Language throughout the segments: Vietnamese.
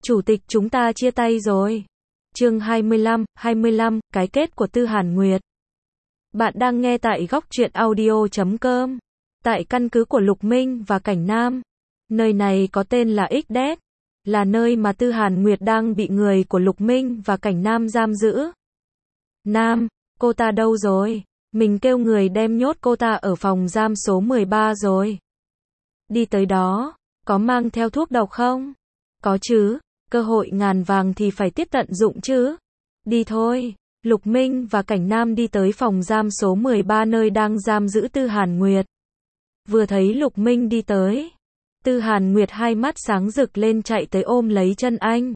Chủ tịch chúng ta chia tay rồi. Chương 25, cái kết của Tư Hàn Nguyệt. Bạn đang nghe tại góc truyện audio.com. Tại căn cứ của Lục Minh và Cảnh Nam. Nơi này có tên là XD, là nơi mà Tư Hàn Nguyệt đang bị người của Lục Minh và Cảnh Nam giam giữ. Nam, cô ta đâu rồi? Mình kêu người đem nhốt cô ta ở phòng giam số 13 rồi. Đi tới đó, có mang theo thuốc độc không? Có chứ, cơ hội ngàn vàng thì phải tiếp tận dụng chứ. Đi thôi. Lục Minh và Cảnh Nam đi tới phòng giam số 13 nơi đang giam giữ Tư Hàn Nguyệt. Vừa thấy Lục Minh đi tới, Tư Hàn Nguyệt hai mắt sáng rực lên chạy tới ôm lấy chân anh.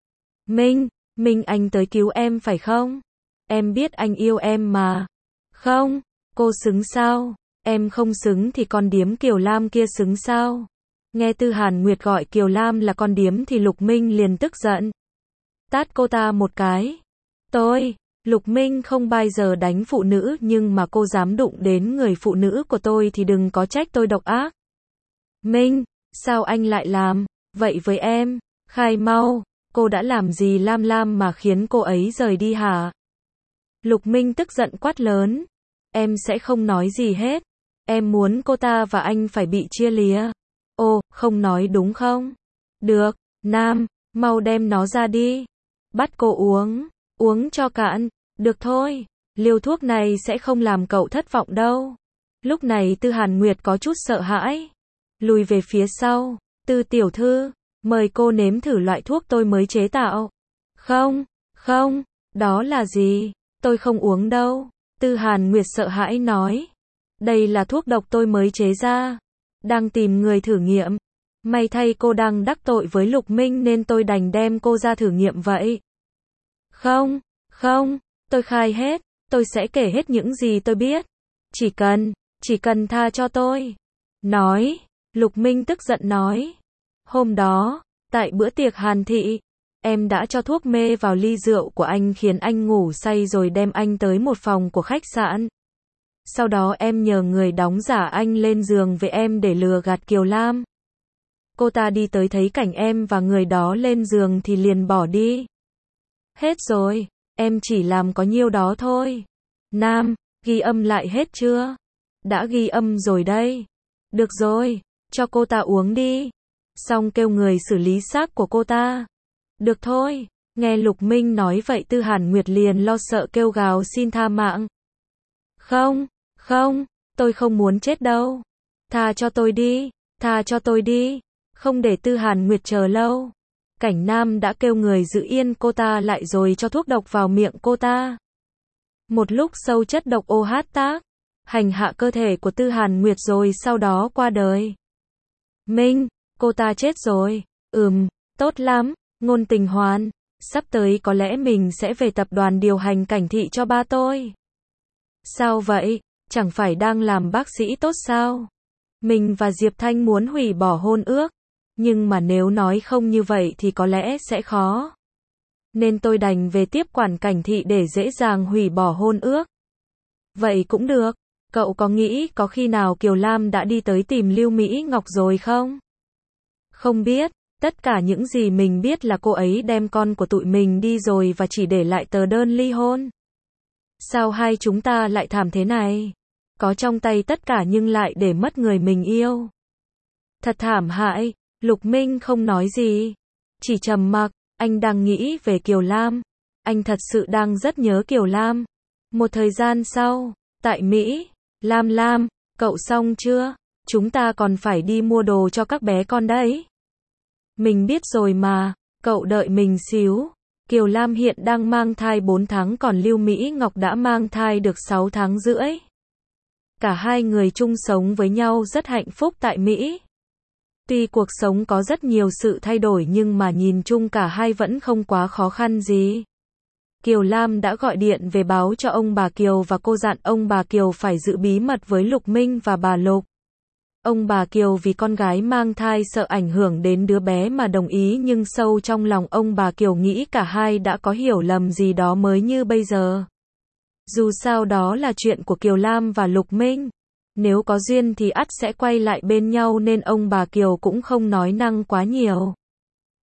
Minh anh tới cứu em phải không? Em biết anh yêu em mà. Không, cô xứng sao? Em không xứng thì con điếm Kiều Lam kia xứng sao? Nghe Tư Hàn Nguyệt gọi Kiều Lam là con điếm thì Lục Minh liền tức giận. Tát cô ta một cái. Lục Minh không bao giờ đánh phụ nữ nhưng mà cô dám đụng đến người phụ nữ của tôi thì đừng có trách tôi độc ác. Minh, sao anh lại làm vậy với em? Khai mau, cô đã làm gì Lam mà khiến cô ấy rời đi hả? Lục Minh tức giận quát lớn. Em sẽ không nói gì hết. Em muốn cô ta và anh phải bị chia lìa. Ồ, không nói đúng không? Được, Nam, mau đem nó ra đi. Bắt cô uống cho cạn. Được thôi, liều thuốc này sẽ không làm cậu thất vọng đâu. Lúc này Tư Hàn Nguyệt có chút sợ hãi. Lùi về phía sau. Tư tiểu thư, mời cô nếm thử loại thuốc tôi mới chế tạo. Không, đó là gì? Tôi không uống đâu. Tư Hàn Nguyệt sợ hãi nói. Đây là thuốc độc tôi mới chế ra. Đang tìm người thử nghiệm. May thay cô đang đắc tội với Lục Minh nên tôi đành đem cô ra thử nghiệm vậy. Không, tôi khai hết. Tôi sẽ kể hết những gì tôi biết. Chỉ cần tha cho tôi. Lục Minh tức giận nói. Hôm đó, tại bữa tiệc Hàn Thị, em đã cho thuốc mê vào ly rượu của anh khiến anh ngủ say rồi đem anh tới một phòng của khách sạn. Sau đó em nhờ người đóng giả anh lên giường với em để lừa gạt Kiều Lam. Cô ta đi tới thấy cảnh em và người đó lên giường thì liền bỏ đi. Hết rồi, em chỉ làm có nhiêu đó thôi. Nam, ghi âm lại hết chưa? Đã ghi âm rồi đây. Được rồi, cho cô ta uống đi. Xong kêu người xử lý xác của cô ta. Được thôi, nghe Lục Minh nói vậy Tư Hàn Nguyệt liền lo sợ kêu gào xin tha mạng. Không, tôi không muốn chết đâu. Tha cho tôi đi. Không để Tư Hàn Nguyệt chờ lâu. Cảnh Nam đã kêu người giữ yên cô ta lại rồi cho thuốc độc vào miệng cô ta. Một lúc sau chất độc OH tác hành hạ cơ thể của Tư Hàn Nguyệt rồi sau đó qua đời. Minh, cô ta chết rồi. Tốt lắm, Ngôn Tình Hoan. Sắp tới có lẽ mình sẽ về tập đoàn điều hành Cảnh Thị cho ba tôi. Sao vậy? Chẳng phải đang làm bác sĩ tốt sao? Mình và Diệp Thanh muốn hủy bỏ hôn ước. Nhưng mà nếu nói không như vậy thì có lẽ sẽ khó. Nên tôi đành về tiếp quản Cảnh Thị để dễ dàng hủy bỏ hôn ước. Vậy cũng được. Cậu có nghĩ có khi nào Kiều Lam đã đi tới tìm Lưu Mỹ Ngọc rồi không? Không biết. Tất cả những gì mình biết là cô ấy đem con của tụi mình đi rồi và chỉ để lại tờ đơn ly hôn. Sao hai chúng ta lại thảm thế này? Có trong tay tất cả nhưng lại để mất người mình yêu. Thật thảm hại. Lục Minh không nói gì. Chỉ trầm mặc. Anh đang nghĩ về Kiều Lam. Anh thật sự đang rất nhớ Kiều Lam. Một thời gian sau, tại Mỹ, Lam, cậu xong chưa? Chúng ta còn phải đi mua đồ cho các bé con đấy. Mình biết rồi mà, cậu đợi mình xíu. Kiều Lam hiện đang mang thai 4 tháng còn Lưu Mỹ Ngọc đã mang thai được 6 tháng rưỡi. Cả hai người chung sống với nhau rất hạnh phúc tại Mỹ. Tuy cuộc sống có rất nhiều sự thay đổi nhưng mà nhìn chung cả hai vẫn không quá khó khăn gì. Kiều Lam đã gọi điện về báo cho ông bà Kiều và cô dặn ông bà Kiều phải giữ bí mật với Lục Minh và bà Lục. Ông bà Kiều vì con gái mang thai sợ ảnh hưởng đến đứa bé mà đồng ý nhưng sâu trong lòng ông bà Kiều nghĩ cả hai đã có hiểu lầm gì đó mới như bây giờ. Dù sao đó là chuyện của Kiều Lam và Lục Minh. Nếu có duyên thì ắt sẽ quay lại bên nhau nên ông bà Kiều cũng không nói năng quá nhiều.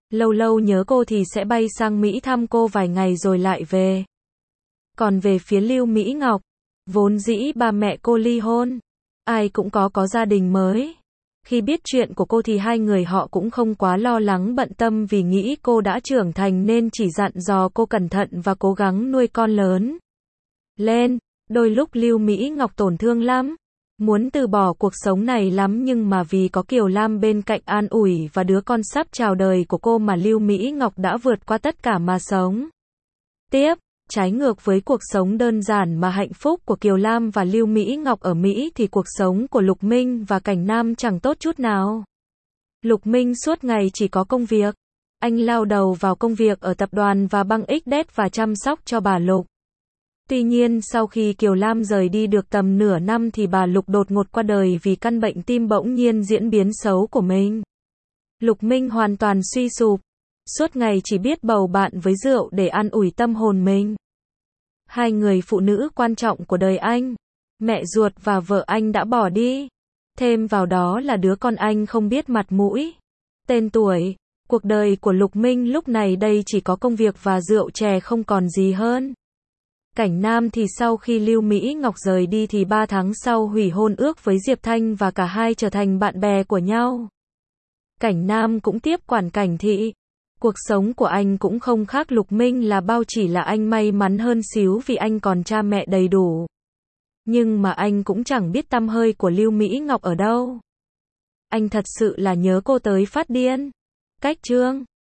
Lâu lâu nhớ cô thì sẽ bay sang Mỹ thăm cô vài ngày rồi lại về. Còn về phía Lưu Mỹ Ngọc, vốn dĩ ba mẹ cô ly hôn, ai cũng có gia đình mới. Khi biết chuyện của cô thì hai người họ cũng không quá lo lắng bận tâm vì nghĩ cô đã trưởng thành nên chỉ dặn dò cô cẩn thận và cố gắng nuôi con lớn lên. Đôi lúc Lưu Mỹ Ngọc tổn thương lắm, muốn từ bỏ cuộc sống này lắm nhưng mà vì có Kiều Lam bên cạnh an ủi và đứa con sắp chào đời của cô mà Lưu Mỹ Ngọc đã vượt qua tất cả mà sống tiếp. Trái ngược với cuộc sống đơn giản mà hạnh phúc của Kiều Lam và Lưu Mỹ Ngọc ở Mỹ thì cuộc sống của Lục Minh và Cảnh Nam chẳng tốt chút nào. Lục Minh suốt ngày chỉ có công việc. Anh lao đầu vào công việc ở tập đoàn và băng XD và chăm sóc cho bà Lục. Tuy nhiên sau khi Kiều Lam rời đi được tầm nửa năm thì bà Lục đột ngột qua đời vì căn bệnh tim bỗng nhiên diễn biến xấu của mình. Lục Minh hoàn toàn suy sụp. Suốt ngày chỉ biết bầu bạn với rượu để an ủi tâm hồn mình. Hai người phụ nữ quan trọng của đời anh, mẹ ruột và vợ anh đã bỏ đi. Thêm vào đó là đứa con anh không biết mặt mũi, tên tuổi. Cuộc đời của Lục Minh lúc này đây chỉ có công việc và rượu chè không còn gì hơn. Cảnh Nam thì sau khi Lưu Mỹ Ngọc rời đi thì 3 tháng sau hủy hôn ước với Diệp Thanh và cả hai trở thành bạn bè của nhau. Cảnh Nam cũng tiếp quản Cảnh Thị. Cuộc sống của anh cũng không khác Lục Minh là bao, chỉ là anh may mắn hơn xíu vì anh còn cha mẹ đầy đủ. Nhưng mà anh cũng chẳng biết tăm hơi của Lưu Mỹ Ngọc ở đâu. Anh thật sự là nhớ cô tới phát điên. Cách chương